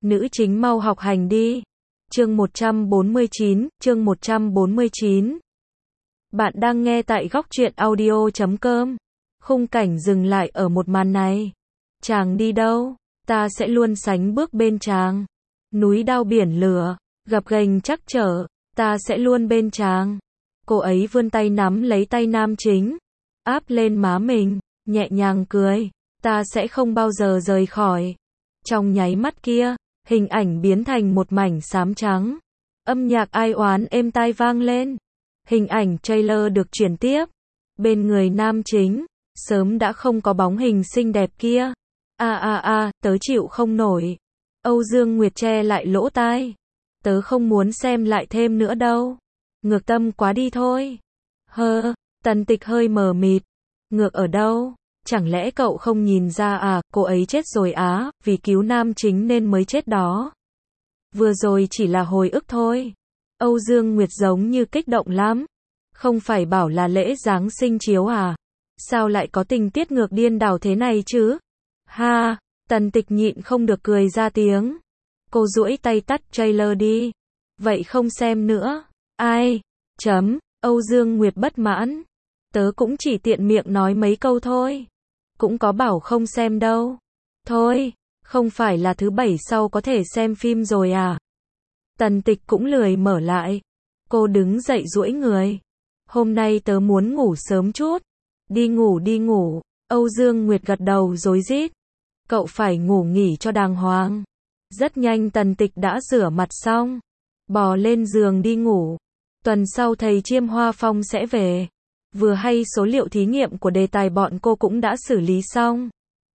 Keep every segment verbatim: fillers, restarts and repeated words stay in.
Nữ chính mau học hành đi. Chương một trăm bốn mươi chín, chương một trăm bốn mươi chín. Bạn đang nghe tại góc truyện audio chấm com. Khung cảnh dừng lại ở một màn này. Chàng đi đâu? Ta sẽ luôn sánh bước bên chàng. Núi đao biển lửa, gập ghềnh trắc trở, ta sẽ luôn bên chàng. Cô ấy vươn tay nắm lấy tay nam chính, áp lên má mình, nhẹ nhàng cười. Ta sẽ không bao giờ rời khỏi. Trong nháy mắt kia, hình ảnh biến thành một mảnh xám trắng. Âm nhạc ai oán êm tai vang lên. Hình ảnh trailer được chuyển tiếp. Bên người nam chính, sớm đã không có bóng hình xinh đẹp kia. A a a, tớ chịu không nổi. Âu Dương Nguyệt che lại lỗ tai. Tớ không muốn xem lại thêm nữa đâu. Ngược tâm quá đi thôi. Hơ, Tần Tịch hơi mờ mịt. Ngược ở đâu? Chẳng lẽ cậu không nhìn ra à, cô ấy chết rồi á, vì cứu nam chính nên mới chết đó. Vừa rồi chỉ là hồi ức thôi. Âu Dương Nguyệt giống như kích động lắm. Không phải bảo là lễ Giáng sinh chiếu à? Sao lại có tình tiết ngược điên đảo thế này chứ? Ha, Tần Tịch nhịn không được cười ra tiếng. Cô duỗi tay tắt trailer đi. Vậy không xem nữa. Ai? Chấm. Âu Dương Nguyệt bất mãn. Tớ cũng chỉ tiện miệng nói mấy câu thôi. Cũng có bảo không xem đâu. Thôi, không phải là thứ bảy sau có thể xem phim rồi à? Tần Tịch cũng lười mở lại. Cô đứng dậy duỗi người. Hôm nay tớ muốn ngủ sớm chút. Đi ngủ đi ngủ. Âu Dương Nguyệt gật đầu rối rít. Cậu phải ngủ nghỉ cho đàng hoàng. Rất nhanh Tần Tịch đã rửa mặt xong. Bò lên giường đi ngủ. Tuần sau thầy Chiêm Hoa Phong sẽ về. Vừa hay số liệu thí nghiệm của đề tài bọn cô cũng đã xử lý xong.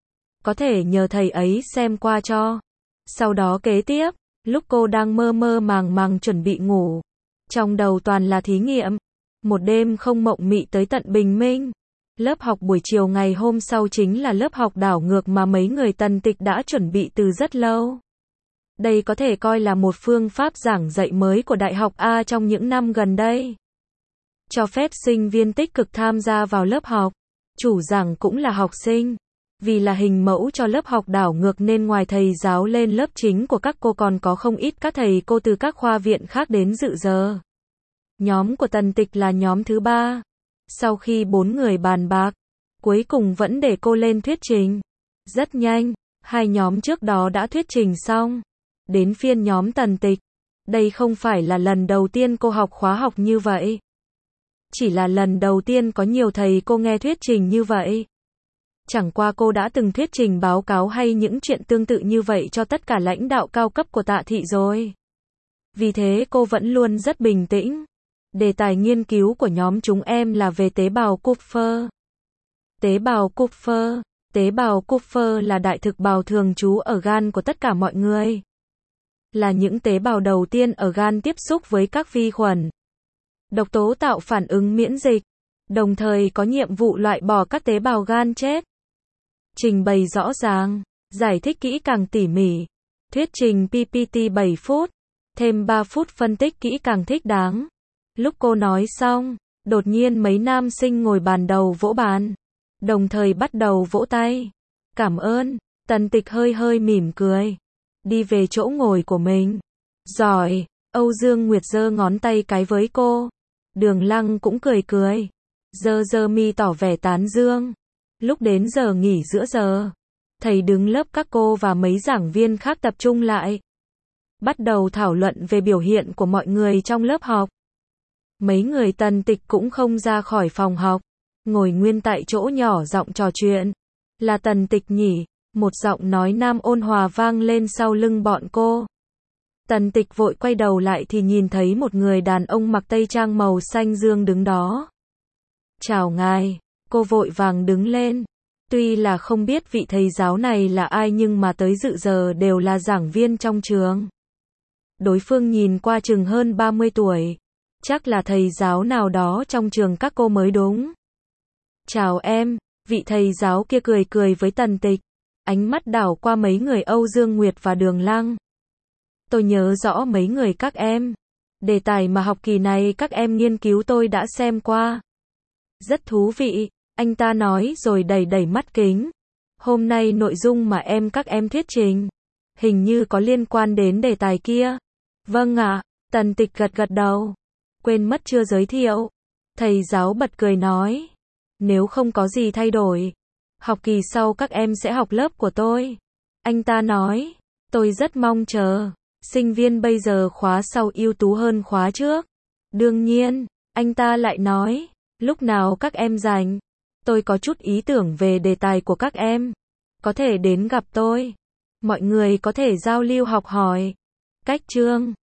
Có thể nhờ thầy ấy xem qua cho. Sau đó kế tiếp, lúc cô đang mơ mơ màng màng chuẩn bị ngủ. Trong đầu toàn là thí nghiệm. Một đêm không mộng mị tới tận bình minh. Lớp học buổi chiều ngày hôm sau chính là lớp học đảo ngược mà mấy người Tần Tịch đã chuẩn bị từ rất lâu. Đây có thể coi là một phương pháp giảng dạy mới của Đại học A trong những năm gần đây. Cho phép sinh viên tích cực tham gia vào lớp học. Chủ giảng cũng là học sinh. Vì là hình mẫu cho lớp học đảo ngược nên ngoài thầy giáo lên lớp chính của các cô còn có không ít các thầy cô từ các khoa viện khác đến dự giờ. Nhóm của Tần Tịch là nhóm thứ ba. Sau khi bốn người bàn bạc, cuối cùng vẫn để cô lên thuyết trình. Rất nhanh, hai nhóm trước đó đã thuyết trình xong. Đến phiên nhóm Tần Tịch. Đây không phải là lần đầu tiên cô học khóa học như vậy. Chỉ là lần đầu tiên có nhiều thầy cô nghe thuyết trình như vậy. Chẳng qua cô đã từng thuyết trình báo cáo hay những chuyện tương tự như vậy cho tất cả lãnh đạo cao cấp của Tạ Thị rồi. Vì thế cô vẫn luôn rất bình tĩnh. Đề tài nghiên cứu của nhóm chúng em là về tế bào Kupfer. Tế bào Kupfer. Tế bào Kupfer là đại thực bào thường trú ở gan của tất cả mọi người. Là những tế bào đầu tiên ở gan tiếp xúc với các vi khuẩn, độc tố tạo phản ứng miễn dịch, đồng thời có nhiệm vụ loại bỏ các tế bào gan chết. Trình bày rõ ràng, giải thích kỹ càng tỉ mỉ. Thuyết trình pê pê tê bảy phút, thêm ba phút phân tích kỹ càng thích đáng. Lúc cô nói xong, đột nhiên mấy nam sinh ngồi bàn đầu vỗ bàn, đồng thời bắt đầu vỗ tay. Cảm ơn, Tần Tịch hơi hơi mỉm cười. Đi về chỗ ngồi của mình. Giỏi, Âu Dương Nguyệt giơ ngón tay cái với cô. Đường Lăng cũng cười cười. Giơ giơ mi tỏ vẻ tán dương. Lúc đến giờ nghỉ giữa giờ, thầy đứng lớp các cô và mấy giảng viên khác tập trung lại. Bắt đầu thảo luận về biểu hiện của mọi người trong lớp học. Mấy người Tần Tịch cũng không ra khỏi phòng học. Ngồi nguyên tại chỗ nhỏ giọng trò chuyện. Là Tần Tịch nhỉ? Một giọng nói nam ôn hòa vang lên sau lưng bọn cô. Tần Tịch vội quay đầu lại thì nhìn thấy một người đàn ông mặc tây trang màu xanh dương đứng đó. Chào ngài, cô vội vàng đứng lên. Tuy là không biết vị thầy giáo này là ai nhưng mà tới dự giờ đều là giảng viên trong trường. Đối phương nhìn qua chừng hơn ba mươi tuổi. Chắc là thầy giáo nào đó trong trường các cô mới đúng. Chào em, vị thầy giáo kia cười cười với Tần Tịch. Ánh mắt đảo qua mấy người Âu Dương Nguyệt và Đường Lăng. Tôi nhớ rõ mấy người các em. Đề tài mà học kỳ này các em nghiên cứu tôi đã xem qua. Rất thú vị, anh ta nói rồi đẩy đẩy mắt kính. Hôm nay nội dung mà em các em thuyết trình Hình như có liên quan đến đề tài kia. Vâng ạ, Tần Tịch gật gật đầu. Quên mất chưa giới thiệu. Thầy giáo bật cười nói. Nếu không có gì thay đổi, học kỳ sau các em sẽ học lớp của tôi. Anh ta nói. Tôi rất mong chờ. Sinh viên bây giờ khóa sau ưu tú hơn khóa trước. Đương nhiên, anh ta lại nói. Lúc nào các em rảnh, tôi có chút ý tưởng về đề tài của các em. Có thể đến gặp tôi. Mọi người có thể giao lưu học hỏi. Cách chương